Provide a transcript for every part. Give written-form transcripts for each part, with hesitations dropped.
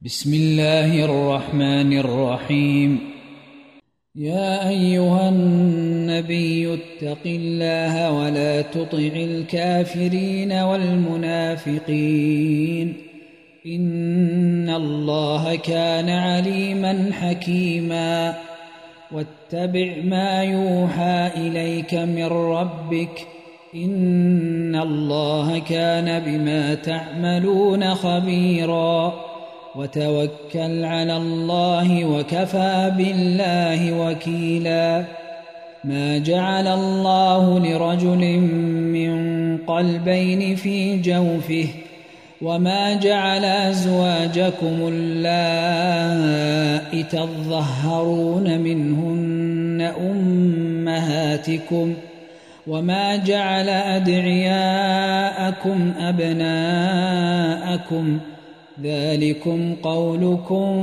بسم الله الرحمن الرحيم. يا أيها النبي اتق الله ولا تطع الكافرين والمنافقين إن الله كان عليما حكيما. واتبع ما يوحى إليك من ربك إن الله كان بما تعملون خبيرا. وتوكل على الله وكفى بالله وكيلا. ما جعل الله لرجل من قلبين في جوفه وما جعل أزواجكم اللائي تظهرون منهن أمهاتكم وما جعل أدعياءكم أبناءكم ذلكم قولكم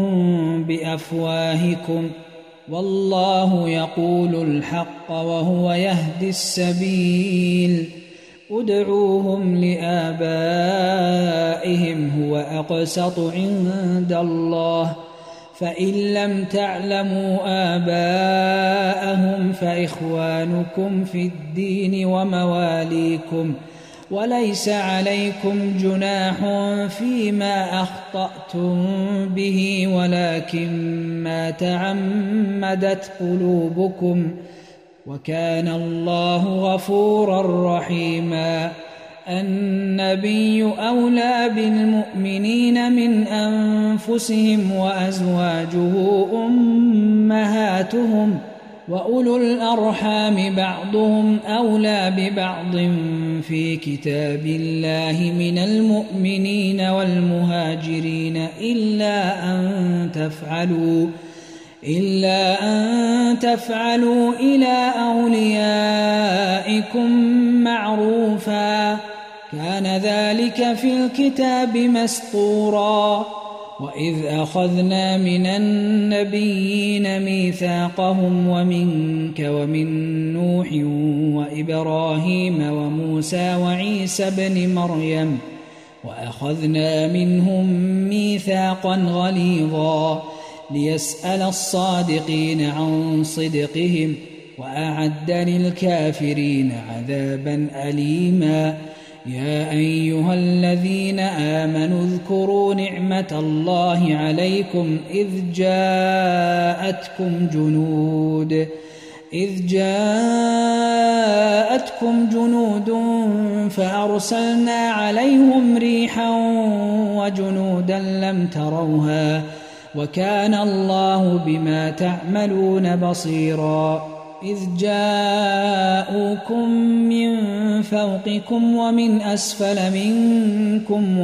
بأفواهكم والله يقول الحق وهو يهدي السبيل. ادعوهم لآبائهم هو أقسط عند الله فإن لم تعلموا آباءهم فإخوانكم في الدين ومواليكم وليس عليكم جناح فيما أخطأتم به ولكن ما تعمدت قلوبكم وكان الله غفورا رحيما. النبي أولى بالمؤمنين من أنفسهم وأزواجه أمهاتهم وأولو الأرحام بعضهم أولى ببعض في كتاب الله من المؤمنين والمهاجرين إلا أن تفعلوا إلى أوليائكم معروفا كان ذلك في الكتاب مسطورا. وإذ أخذنا من النبيين ميثاقهم ومنك ومن نوح وإبراهيم وموسى وعيسى بن مريم وأخذنا منهم ميثاقا غليظا ليسأل الصادقين عن صدقهم وأعد للكافرين عذابا أليما. يا أيها الذين آمنوا اذكروا نعمة الله عليكم إذ جاءتكم جنود فأرسلنا عليهم ريحا وجنودا لم تروها وكان الله بما تعملون بصيرا. إذ جاءوكم من فوقكم ومن أسفل منكم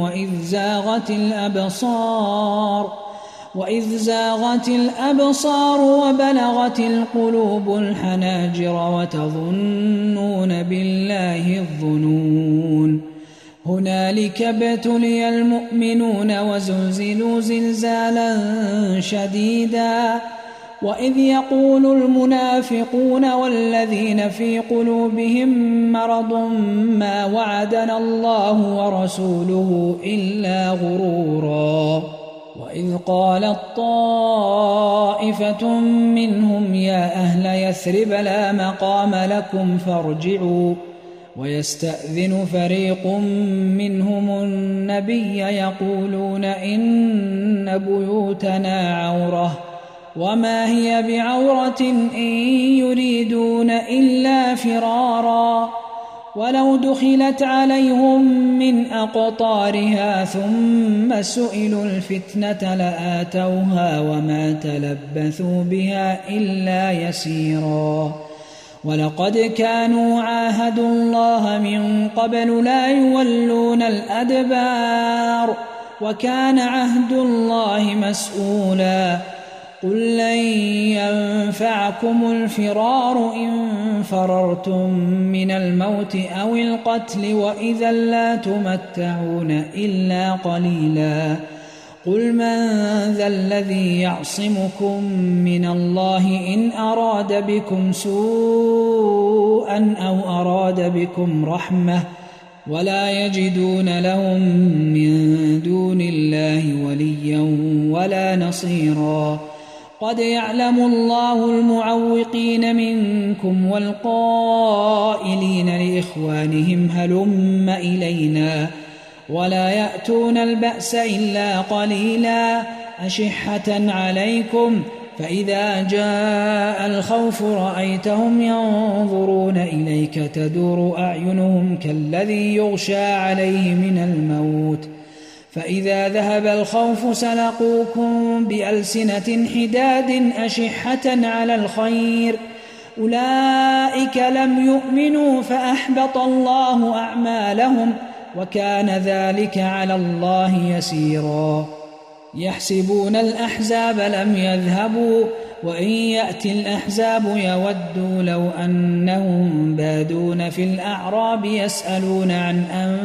وإذ زاغت الأبصار وبلغت القلوب الحناجر وتظنون بالله الظنون. هنالك ابتلي المؤمنون وزلزلوا زلزالا شديدا. وإذ يقول المنافقون والذين في قلوبهم مرض ما وعدنا الله ورسوله إلا غرورا. وإذ قالت طائفة منهم يا أهل يثرب لا مقام لكم فارجعوا ويستأذن فريق منهم النبي يقولون إن بيوتنا عورة وما هي بعورة إن يريدون إلا فرارا. ولو دخلت عليهم من أقطارها ثم سئلوا الفتنة لآتوها وما تلبثوا بها إلا يسيرا. ولقد كانوا عاهدوا الله من قبل لا يولون الأدبار وكان عهد الله مسؤولا. قل لن ينفعكم الفرار إن فررتم من الموت أو القتل وإذا لا تمتعون إلا قليلا. قل من ذا الذي يعصمكم من الله إن أراد بكم سوءا أو أراد بكم رحمة ولا يجدون لهم من دون الله وليا ولا نصيرا. قد يعلم الله المعوقين منكم والقائلين لإخوانهم هلم إلينا ولا يأتون البأس إلا قليلا أشحة عليكم فإذا جاء الخوف رأيتهم ينظرون إليك تدور أعينهم كالذي يغشى عليه من الموت فإذا ذهب الخوف سلقوكم بألسنة حداد أشحة على الخير أولئك لم يؤمنوا فأحبط الله أعمالهم وكان ذلك على الله يسيرا. يحسبون الأحزاب لم يذهبوا وإن يأتي الأحزاب يودوا لو أنهم بادون في الأعراب يسألون عن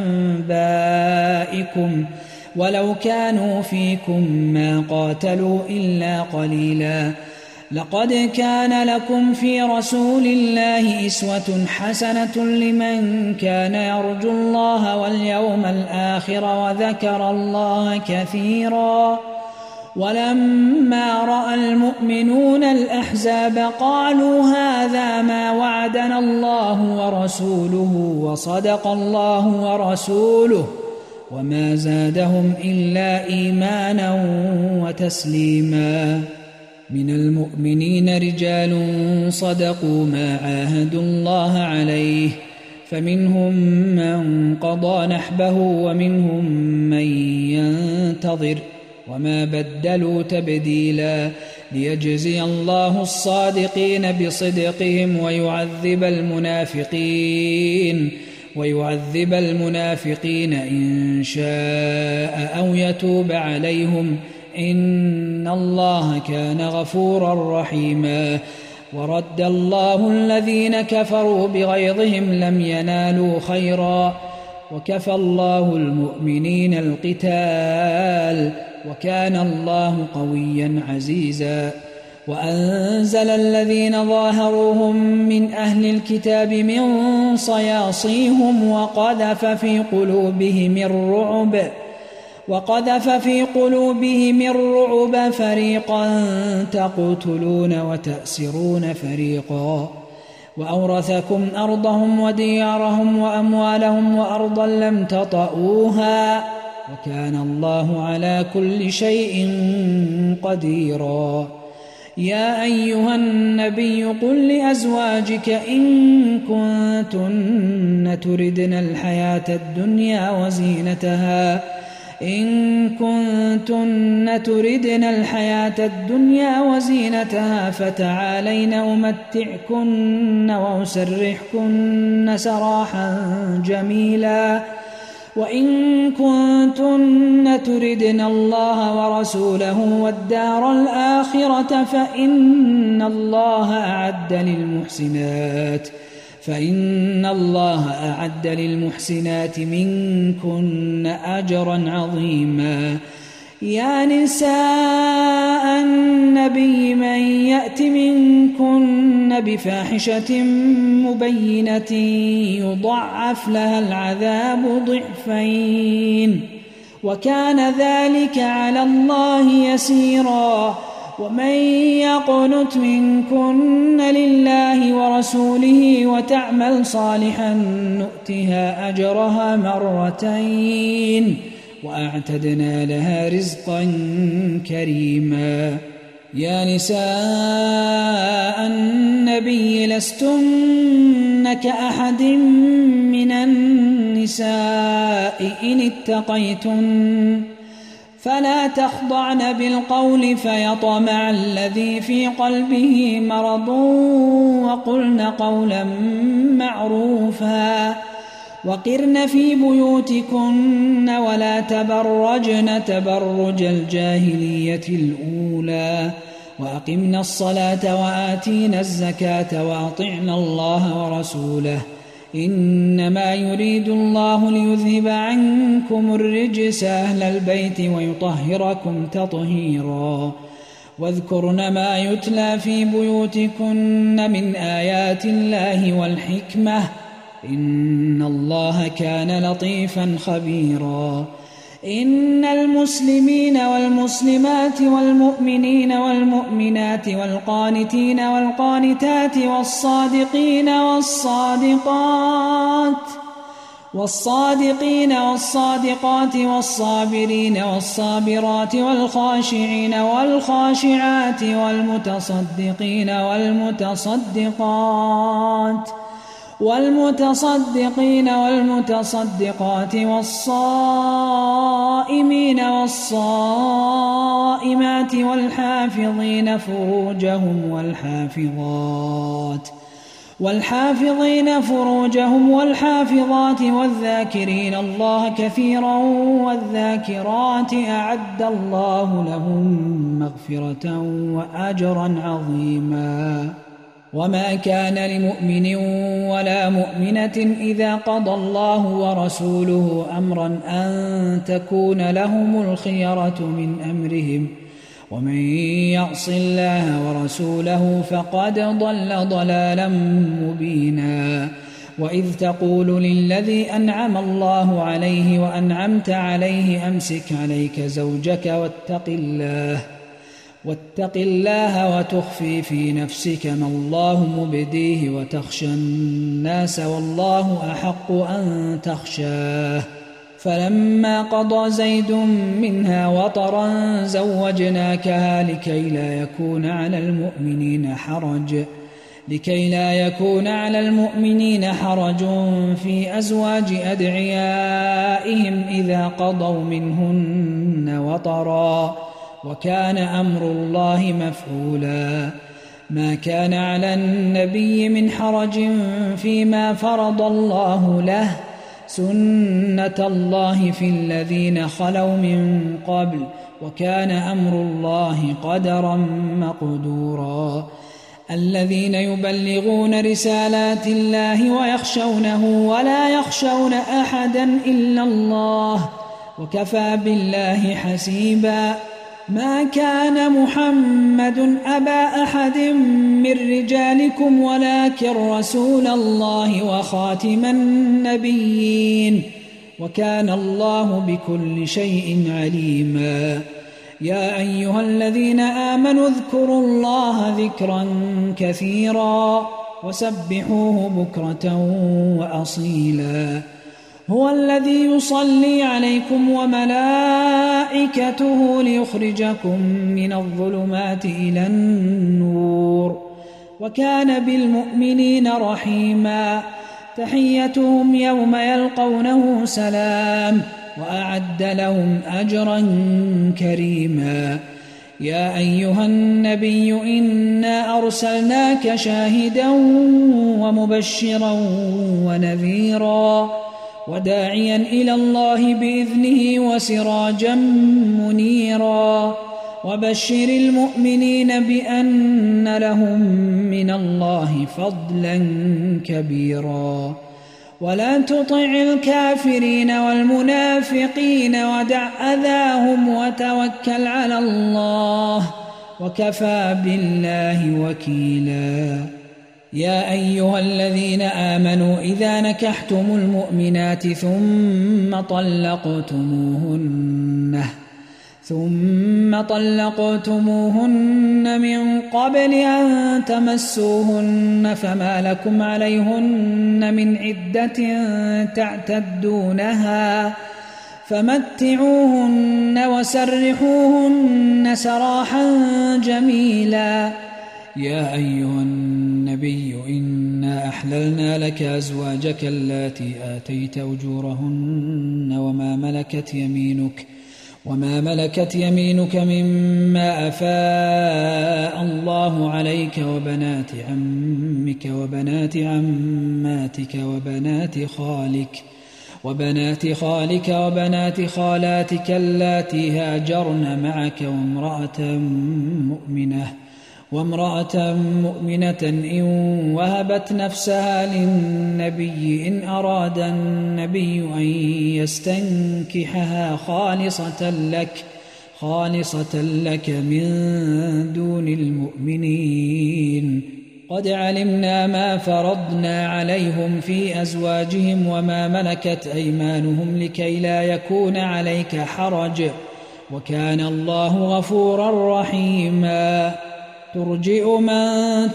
أنبائكم ولو كانوا فيكم ما قاتلوا إلا قليلا. لقد كان لكم في رسول الله أسوة حسنة لمن كان يرجو الله واليوم الآخر وذكر الله كثيرا. ولما رأى المؤمنون الأحزاب قالوا هذا ما وعدنا الله ورسوله وصدق الله ورسوله وما زادهم إلا إيمانا وتسليما. من المؤمنين رجال صدقوا ما عاهدوا الله عليه فمنهم من قضى نحبه ومنهم من ينتظر وما بدلوا تبديلا ليجزي الله الصادقين بصدقهم ويعذب المنافقين إن شاء أو يتوب عليهم إن الله كان غفورا رحيما. ورد الله الذين كفروا بغيظهم لم ينالوا خيرا وكفى الله المؤمنين القتال وكان الله قويا عزيزا. وأنزل الذين ظاهروهم من أهل الكتاب من صياصيهم وقذف في قلوبهم الرعب فريقا تقتلون وتأسرون فريقا. وأورثكم أرضهم وديارهم وأموالهم وأرضا لم تطئوها وكان الله على كل شيء قديرا. يا أيها النبي قل لأزواجك إن كنتن تردن الحياة الدنيا وزينتها فتعالين أمتعكن وأسرحكن سراحا جميلا. وإن كنتن تردن الله ورسوله والدار الآخرة فإن الله أعد للمحسنات منكن أجرا عظيما. يا نساء النبي من يأت منكن بفاحشة مبينة يضعف لها العذاب ضعفين وكان ذلك على الله يسيرا. ومن يقنت منكن لله ورسوله وتعمل صالحا نؤتها أجرها مرتين وأعتدنا لها رزقا كريما. يا نساء النبي لستن كأحد من النساء إن اتقيتن فلا تخضعن بالقول فيطمع الذي في قلبه مرض وقلن قولا معروفا. وقرن في بيوتكن ولا تبرجن تبرج الجاهلية الأولى وأقمنا الصلاة وآتينا الزكاة وأطعنا الله ورسوله إنما يريد الله ليذهب عنكم الرجس أهل البيت ويطهركم تطهيرا. واذكرن ما يتلى في بيوتكن من آيات الله والحكمة إن الله كان لطيفا خبيرا إن المسلمين والمسلمات والمؤمنين والمؤمنات والقانتين والقانتات والصادقين والصادقات والصابرين والصابرات والخاشعين والخاشعات والمتصدقين والمتصدقات والصائمين والصائمات والحافظين فروجهم والحافظات والذاكرين الله كثيرا والذاكرات أعد الله لهم مغفرة وأجرا عظيما وما كان لمؤمن ولا مؤمنة إذا قضى الله ورسوله أمرا أن تكون لهم الخيرة من أمرهم ومن يعص الله ورسوله فقد ضل ضلالا مبينا وإذ تقول للذي أنعم الله عليه وأنعمت عليه أمسك عليك زوجك واتق الله وتخفي في نفسك ما الله مبديه وتخشى الناس والله أحق أن تخشاه فلما قضى زيد منها وطرا زوجناكها لكي لا يكون على المؤمنين حرج في أزواج أدعيائهم إذا قضوا منهن وطرا وكان أمر الله مفعولا ما كان على النبي من حرج فيما فرض الله له سنة الله في الذين خلوا من قبل وكان أمر الله قدرا مقدورا الذين يبلغون رسالات الله ويخشونه ولا يخشون أحدا إلا الله وكفى بالله حسيبا ما كان محمد أبا أحد من رجالكم ولكن رسول الله وخاتم النبيين وكان الله بكل شيء عليما يا أيها الذين آمنوا اذكروا الله ذكرا كثيرا وسبحوه بكرة وأصيلا هو الذي يصلي عليكم وملائكته ليخرجكم من الظلمات إلى النور وكان بالمؤمنين رحيما تحيتهم يوم يلقونه سلام وأعد لهم أجرا كريما يا أيها النبي إنا أرسلناك شاهدا ومبشرا ونذيرا وداعيا إلى الله بإذنه وسراجا منيرا وبشر المؤمنين بأن لهم من الله فضلا كبيرا ولا تطع الكافرين والمنافقين ودع أذاهم وتوكل على الله وكفى بالله وكيلا يا أيها الذين آمنوا إذا نكحتم المؤمنات ثم طلقتموهن من قبل أن تمسوهن فما لكم عليهن من عدة تعتدونها فمتعوهن وسرحوهن سراحا جميلا يا أيها النبي إنا أحللنا لك أزواجك اللاتي آتيت أجورهن وما ملكت يمينك مما أفاء الله عليك وبنات عمك وبنات عماتك وبنات خالك وبنات خالاتك اللاتي هاجرن معك وامرأة مؤمنة إن وهبت نفسها للنبي إن أراد النبي أن يستنكحها خالصة لك من دون المؤمنين قد علمنا ما فرضنا عليهم في أزواجهم وما ملكت أيمانهم لكي لا يكون عليك حرج وكان الله غفورا رحيما ترجئ من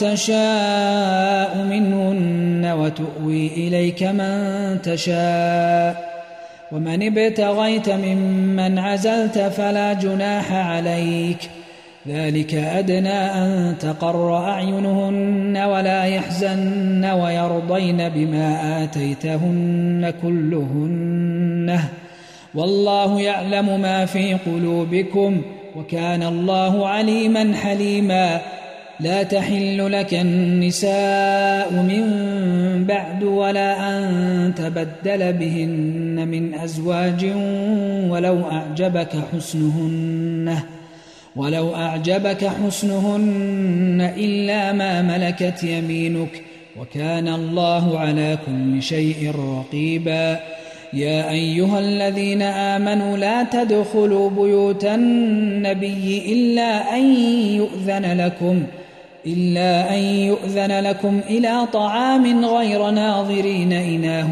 تشاء منهن وتؤوي إليك من تشاء ومن ابتغيت ممن عزلت فلا جناح عليك ذلك أدنى أن تقر أعينهن ولا يحزن ويرضين بما آتيتهن كلهن والله يعلم ما في قلوبكم وكان الله عليما حليما لا تحل لك النساء من بعد ولا أن تبدل بهن من أزواج ولو أعجبك حسنهن إلا ما ملكت يمينك وكان الله على كل شيء رقيبا يا أيها الذين آمنوا لا تدخلوا بيوت النبي إلا أن يؤذن لكم إلى طعام غير ناظرين إناه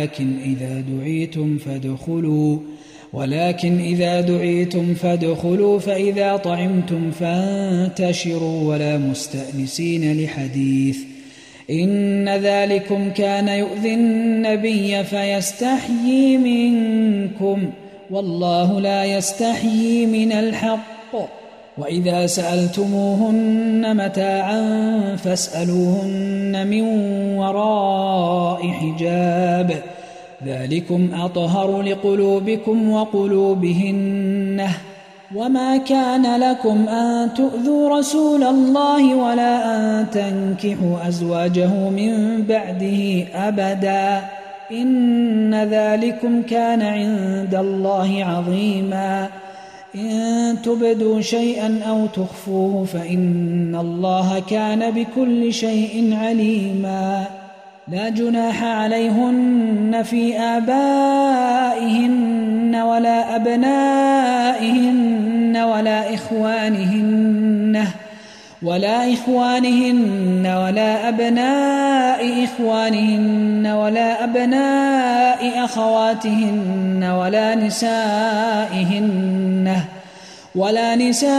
ولكن إذا دعيتم فادخلوا فإذا طعمتم فانتشروا ولا مستأنسين لحديث إن ذلكم كان يؤذي النبي فيستحيي منكم والله لا يستحيي من الحق وإذا سألتموهن متاعا فاسألوهن من وراء حجاب ذلكم أطهر لقلوبكم وقلوبهن وما كان لكم أن تؤذوا رسول الله ولا أن تنكحوا أزواجه من بعده أبدا إن ذلكم كان عند الله عظيما إن تبدوا شيئا أو تخفوه فإن الله كان بكل شيء عليما لا جناح عليهن في آبائهن ولا أبنائهن ولا إخوانهن ولا أبناء إخوانهن ولا أبناء أخواتهن ولا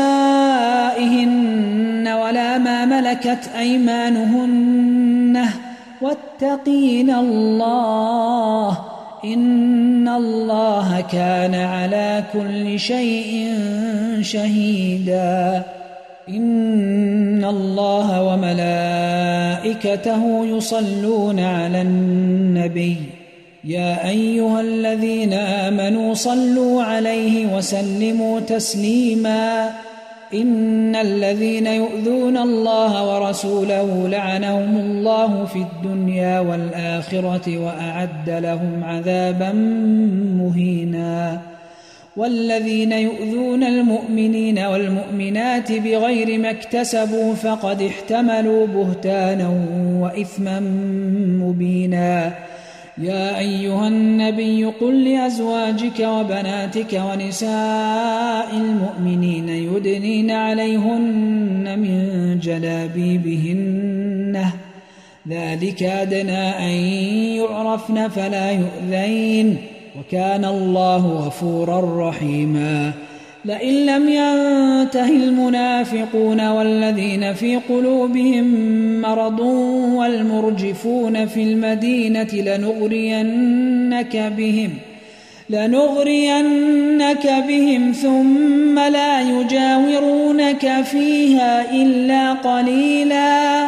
نسائهن ولا ما ملكت أيمانهن واتقين الله إن الله كان على كل شيء شهيدا إن الله وملائكته يصلون على النبي يا أيها الذين آمنوا صلوا عليه وسلموا تسليما إن الذين يؤذون الله ورسوله لعنهم الله في الدنيا والآخرة وأعد لهم عذابا مهينا والذين يؤذون المؤمنين والمؤمنات بغير ما اكتسبوا فقد احتملوا بهتانا وإثما مبينا يا أيها النبي قل لأزواجك وبناتك ونساء المؤمنين يدنين عليهن من جلابيبهن ذلك أدنى أن يعرفن فلا يؤذين وكان الله غفورا رحيما لئن لم ينته المنافقون والذين في قلوبهم مرض والمرجفون في المدينة لنغرينك بهم ثم لا يجاورونك فيها إلا قليلا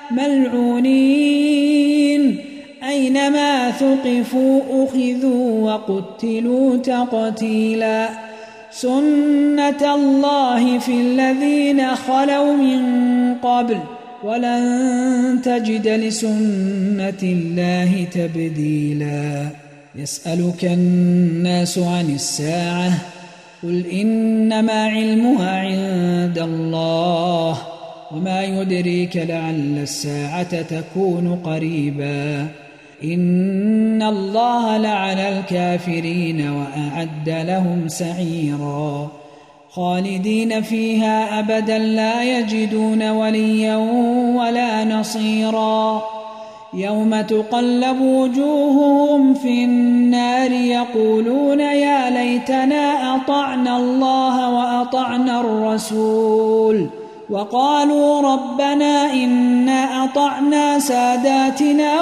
ملعونين أينما ثقفوا أخذوا وقتلوا تقتيلا سنة الله في الذين خلوا من قبل ولن تجد لسنة الله تبديلا يسألك الناس عن الساعة قل إنما علمها عند الله وما يدريك لعل الساعة تكون قريبا إن الله لعن الكافرين وأعد لهم سعيرا خالدين فيها أبدا لا يجدون وليا ولا نصيرا يوم تقلب وجوههم في النار يقولون يا ليتنا أطعنا الله وأطعنا الرسول وقالوا ربنا إنا أطعنا ساداتنا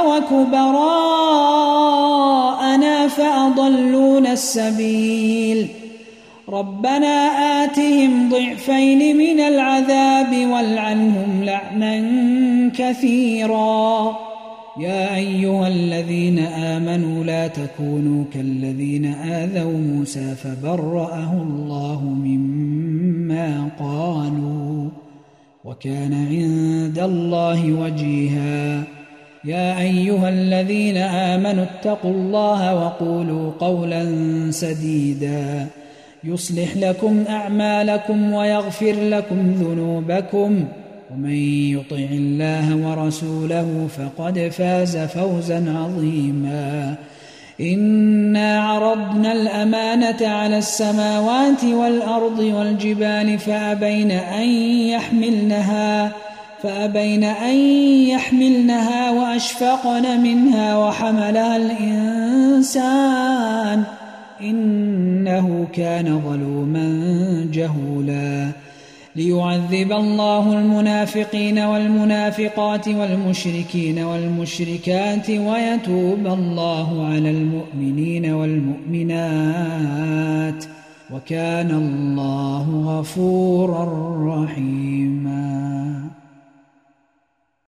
وكبراءنا فأضلونا السبيل ربنا آتهم ضعفين من العذاب والعنهم لعنا كثيرا يا أيها الذين آمنوا لا تكونوا كالذين آذوا موسى فبرأه الله مما قالوا وكان عند الله وجيها يا أيها الذين آمنوا اتقوا الله وقولوا قولا سديدا يصلح لكم أعمالكم ويغفر لكم ذنوبكم ومن يطع الله ورسوله فقد فاز فوزا عظيما إنا عرضنا الأمانة على السماوات والأرض والجبال فأبين أن يحملنها وأشفقن منها وحملها الإنسان إنه كان ظلوما جهولا ليعذب الله المنافقين والمنافقات والمشركين والمشركات ويتوب الله على المؤمنين والمؤمنات وكان الله غفورا رحيما